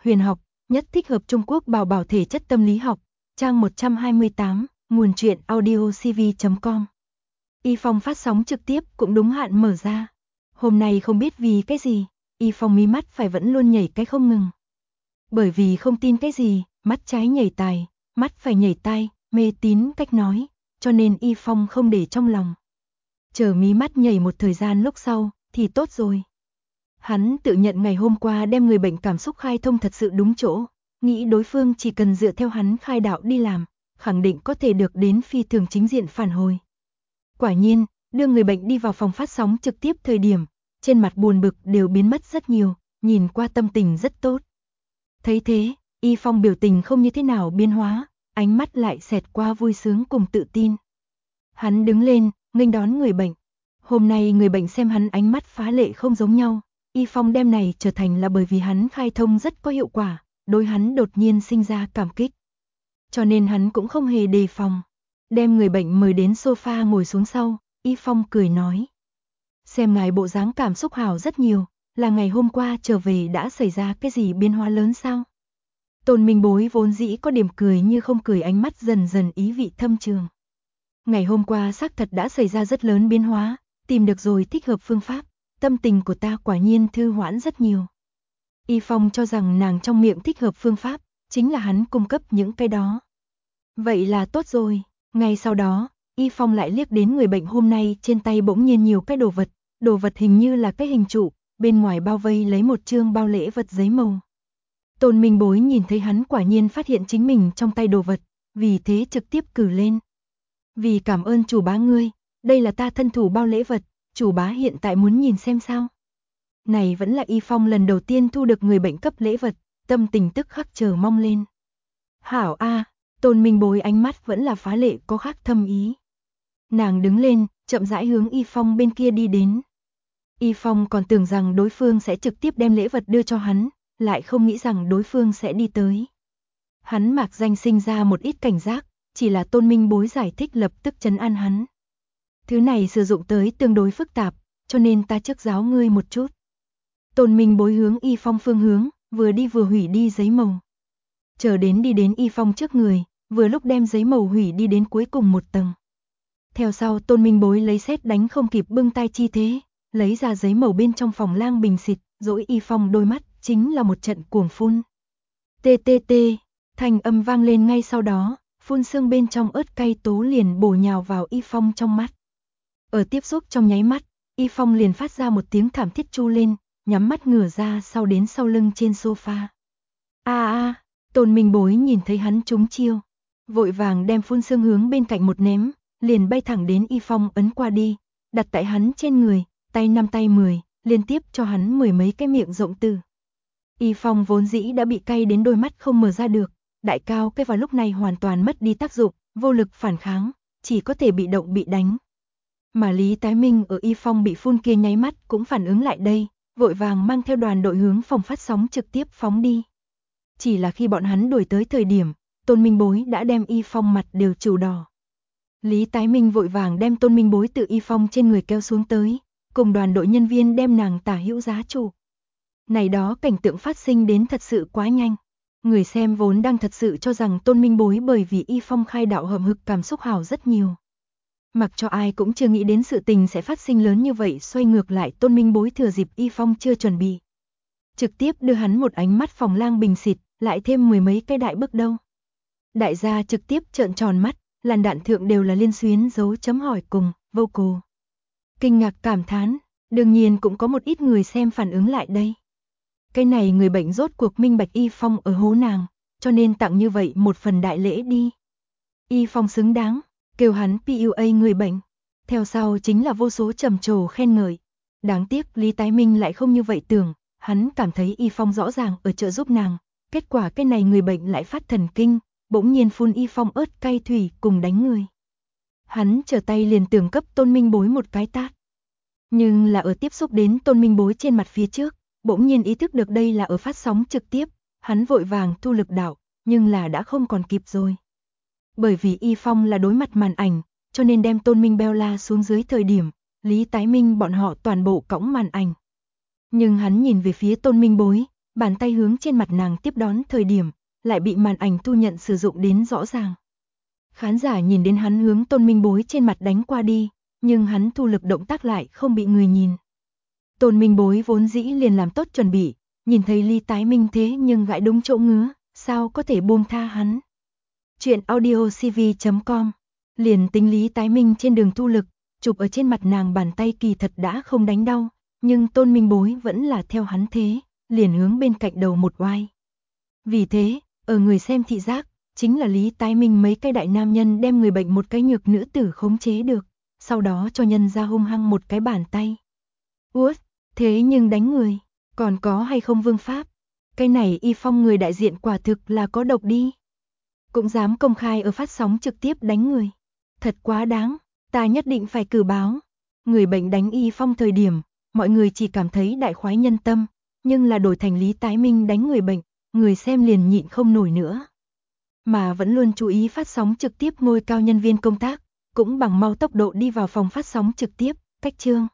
huyền học, nhất thích hợp Trung Quốc bảo bảo thể chất tâm lý học, trang 128, nguồn truyện audiocv.com. Y Phong phát sóng trực tiếp cũng đúng hạn mở ra. Hôm nay không biết vì cái gì, Y Phong mí mắt phải vẫn luôn nhảy cái không ngừng. Bởi vì không tin cái gì, mắt trái nhảy tài, mắt phải nhảy tai, mê tín cách nói, cho nên Y Phong không để trong lòng. Chờ mí mắt nhảy một thời gian lúc sau, thì tốt rồi. Hắn tự nhận ngày hôm qua đem người bệnh cảm xúc khai thông thật sự đúng chỗ, nghĩ đối phương chỉ cần dựa theo hắn khai đạo đi làm, khẳng định có thể được đến phi thường chính diện phản hồi. Quả nhiên, đưa người bệnh đi vào phòng phát sóng trực tiếp thời điểm, trên mặt buồn bực đều biến mất rất nhiều, nhìn qua tâm tình rất tốt. Thấy thế, Y Phong biểu tình không như thế nào biến hóa, ánh mắt lại xẹt qua vui sướng cùng tự tin. Hắn đứng lên, nghênh đón người bệnh. Hôm nay người bệnh xem hắn ánh mắt phá lệ không giống nhau, Y Phong đem này trở thành là bởi vì hắn khai thông rất có hiệu quả, đối hắn đột nhiên sinh ra cảm kích. Cho nên hắn cũng không hề đề phòng. Đem người bệnh mời đến sofa ngồi xuống sau, Y Phong cười nói. Xem ngài bộ dáng cảm xúc hào rất nhiều, là ngày hôm qua trở về đã xảy ra cái gì biến hóa lớn sao? Tôn Minh Bối vốn dĩ có điểm cười như không cười, ánh mắt dần dần ý vị thâm trường. Ngày hôm qua xác thật đã xảy ra rất lớn biến hóa, tìm được rồi thích hợp phương pháp, tâm tình của ta quả nhiên thư hoãn rất nhiều. Y Phong cho rằng nàng trong miệng thích hợp phương pháp, chính là hắn cung cấp những cái đó. Vậy là tốt rồi. Ngay sau đó, Y Phong lại liếc đến người bệnh hôm nay trên tay bỗng nhiên nhiều cái đồ vật hình như là cái hình trụ, bên ngoài bao vây lấy một chương bao lễ vật giấy màu. Tôn Minh Bối nhìn thấy hắn quả nhiên phát hiện chính mình trong tay đồ vật, vì thế trực tiếp cử lên. Vì cảm ơn chủ bá ngươi, đây là ta thân thủ bao lễ vật, chủ bá hiện tại muốn nhìn xem sao. Này vẫn là Y Phong lần đầu tiên thu được người bệnh cấp lễ vật, tâm tình tức khắc chờ mong lên. Hảo a, Tôn Minh Bối ánh mắt vẫn là phá lệ có khác thâm ý. Nàng đứng lên, chậm rãi hướng Y Phong bên kia đi đến. Y Phong còn tưởng rằng đối phương sẽ trực tiếp đem lễ vật đưa cho hắn, lại không nghĩ rằng đối phương sẽ đi tới. Hắn mạc danh sinh ra một ít cảnh giác, chỉ là Tôn Minh Bối giải thích lập tức trấn an hắn. Thứ này sử dụng tới tương đối phức tạp, cho nên ta trước giáo ngươi một chút. Tôn Minh Bối hướng Y Phong phương hướng, vừa đi vừa hủy đi giấy màu. Chờ đến đi đến Y Phong trước người, vừa lúc đem giấy màu hủy đi đến cuối cùng một tầng. Theo sau Tôn Minh Bối lấy sét đánh không kịp bưng tay chi thế, lấy ra giấy màu bên trong phòng lang bình xịt, dỗi Y Phong đôi mắt, chính là một trận cuồng phun. Tê tê tê, thanh âm vang lên ngay sau đó, phun sương bên trong ớt cay tố liền bổ nhào vào Y Phong trong mắt. Ở tiếp xúc trong nháy mắt, Y Phong liền phát ra một tiếng thảm thiết chu lên, nhắm mắt ngửa ra sau đến sau lưng trên sofa. Tôn Minh Bối nhìn thấy hắn trúng chiêu, vội vàng đem phun sương hướng bên cạnh một ném, liền bay thẳng đến Y Phong ấn qua đi, đặt tại hắn trên người, tay 5 tay 10, liên tiếp cho hắn 10 mấy cái miệng rộng từ. Y Phong vốn dĩ đã bị cay đến đôi mắt không mở ra được, đại cao cái vào lúc này hoàn toàn mất đi tác dụng, vô lực phản kháng, chỉ có thể bị động bị đánh. Mà Lý Tái Minh ở Y Phong bị phun kia nháy mắt cũng phản ứng lại đây, vội vàng mang theo đoàn đội hướng phòng phát sóng trực tiếp phóng đi. Chỉ là khi bọn hắn đuổi tới thời điểm, Tôn Minh Bối đã đem Y Phong mặt đều trù đỏ. Lý Tái Minh vội vàng đem Tôn Minh Bối từ Y Phong trên người kéo xuống tới, cùng đoàn đội nhân viên đem nàng tả hữu giá trụ. Này đó cảnh tượng phát sinh đến thật sự quá nhanh. Người xem vốn đang thật sự cho rằng Tôn Minh Bối bởi vì Y Phong khai đạo hầm hực cảm xúc hào rất nhiều. Mặc cho ai cũng chưa nghĩ đến sự tình sẽ phát sinh lớn như vậy, xoay ngược lại Tôn Minh Bối thừa dịp Y Phong chưa chuẩn bị, trực tiếp đưa hắn một ánh mắt phòng lang bình xịt, lại thêm 10 mấy cái đại bước đâu. Đại gia trực tiếp trợn tròn mắt, làn đạn thượng đều là liên xuyến dấu chấm hỏi cùng, vocal. Kinh ngạc cảm thán, đương nhiên cũng có một ít người xem phản ứng lại đây. Cái này người bệnh rốt cuộc minh bạch Y Phong ở hố nàng, cho nên tặng như vậy một phần đại lễ đi. Y Phong xứng đáng, kêu hắn PUA người bệnh. Theo sau chính là vô số trầm trồ khen ngợi. Đáng tiếc Lý Tái Minh lại không như vậy tưởng, hắn cảm thấy Y Phong rõ ràng ở trợ giúp nàng. Kết quả cái này người bệnh lại phát thần kinh, bỗng nhiên phun Y Phong ớt cay thủy cùng đánh người. Hắn trở tay liền tưởng cấp Tôn Minh Bối một cái tát. Nhưng là ở tiếp xúc đến Tôn Minh Bối trên mặt phía trước, bỗng nhiên ý thức được đây là ở phát sóng trực tiếp, hắn vội vàng thu lực đạo, nhưng là đã không còn kịp rồi. Bởi vì Y Phong là đối mặt màn ảnh, cho nên đem Tôn Minh Bella xuống dưới thời điểm, Lý Tái Minh bọn họ toàn bộ cõng màn ảnh. Nhưng hắn nhìn về phía Tôn Minh Bối, bàn tay hướng trên mặt nàng tiếp đón thời điểm, lại bị màn ảnh thu nhận sử dụng đến rõ ràng. Khán giả nhìn đến hắn hướng Tôn Minh Bối trên mặt đánh qua đi, nhưng hắn thu lực động tác lại không bị người nhìn. Tôn Minh Bối vốn dĩ liền làm tốt chuẩn bị, nhìn thấy Lý Tái Minh thế nhưng gãi đúng chỗ ngứa, sao có thể buông tha hắn. Chuyện audiocv.com. Liền tính Lý Tái Minh trên đường thu lực, chụp ở trên mặt nàng bàn tay kỳ thật đã không đánh đau, nhưng Tôn Minh Bối vẫn là theo hắn thế, liền hướng bên cạnh đầu một oai. Vì thế, ở người xem thị giác, chính là Lý Tái Minh mấy cái đại nam nhân đem người bệnh một cái nhược nữ tử khống chế được, sau đó cho nhân ra hung hăng một cái bàn tay. Út, thế nhưng đánh người, còn có hay không vương pháp? Cái này Y Phong người đại diện quả thực là có độc đi. Cũng dám công khai ở phát sóng trực tiếp đánh người. Thật quá đáng, ta nhất định phải cử báo. Người bệnh đánh Y Phong thời điểm, mọi người chỉ cảm thấy đại khoái nhân tâm, nhưng là đổi thành Lý Tái Minh đánh người bệnh, người xem liền nhịn không nổi nữa. Mà vẫn luôn chú ý phát sóng trực tiếp ngôi cao nhân viên công tác, cũng bằng mau tốc độ đi vào phòng phát sóng trực tiếp, cách chương.